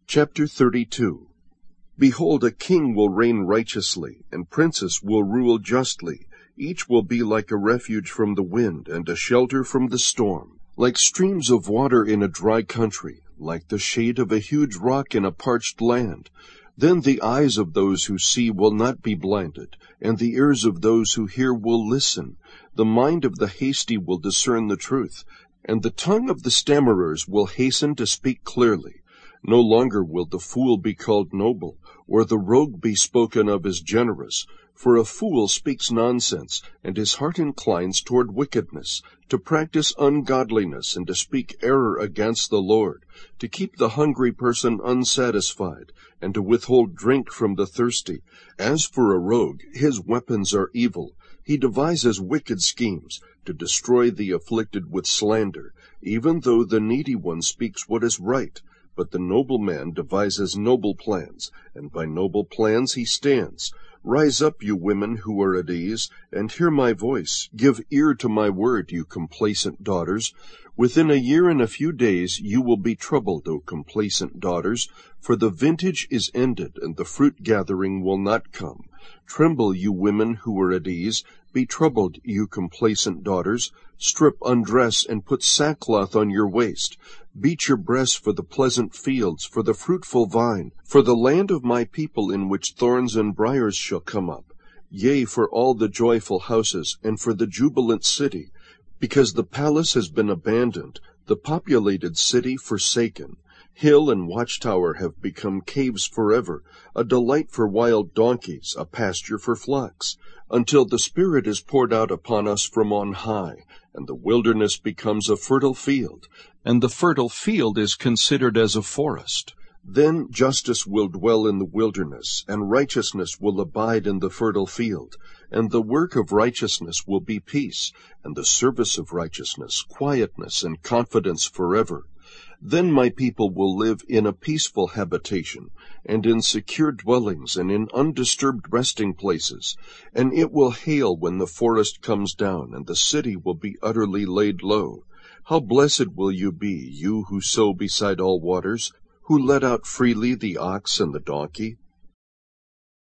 Chapter 32. Behold, a king will reign righteously, and princes will rule justly. Each will be like a refuge from the wind, and a shelter from the storm. Like streams of water in a dry country, like the shade of a huge rock in a parched land. Then the eyes of those who see will not be blinded, and the ears of those who hear will listen. The mind of the hasty will discern the truth, and the tongue of the stammerers will hasten to speak clearly. No longer will the fool be called noble, or the rogue be spoken of as generous. For a fool speaks nonsense, and his heart inclines toward wickedness, to practice ungodliness, and to speak error against the Lord, to keep the hungry person unsatisfied, and to withhold drink from the thirsty. As for a rogue, his weapons are evil. He devises wicked schemes, to destroy the afflicted with slander, even though the needy one speaks what is right. But the noble man devises noble plans, and by noble plans he stands. Rise up, you women who are at ease, and hear my voice. Give ear to my word, you complacent daughters. Within a year and a few days you will be troubled, O complacent daughters, for the vintage is ended, and the fruit gathering will not come. Tremble, you women who are at ease. Be troubled, you complacent daughters. Strip, undress, and put sackcloth on your waist. Beat your breasts for the pleasant fields, for the fruitful vine, for the land of my people in which thorns and briars shall come up. Yea, for all the joyful houses, and for the jubilant city, because the palace has been abandoned, the populated city forsaken. Hill and watchtower have become caves forever, a delight for wild donkeys, a pasture for flocks, until the Spirit is poured out upon us from on high, and the wilderness becomes a fertile field, and the fertile field is considered as a forest. Then justice will dwell in the wilderness, and righteousness will abide in the fertile field, and the work of righteousness will be peace, and the service of righteousness quietness and confidence forever. Then my people will live in a peaceful habitation, and in secure dwellings, and in undisturbed resting places. And it will hail when the forest comes down, and the city will be utterly laid low. How blessed will you be, you who sow beside all waters, who let out freely the ox and the donkey,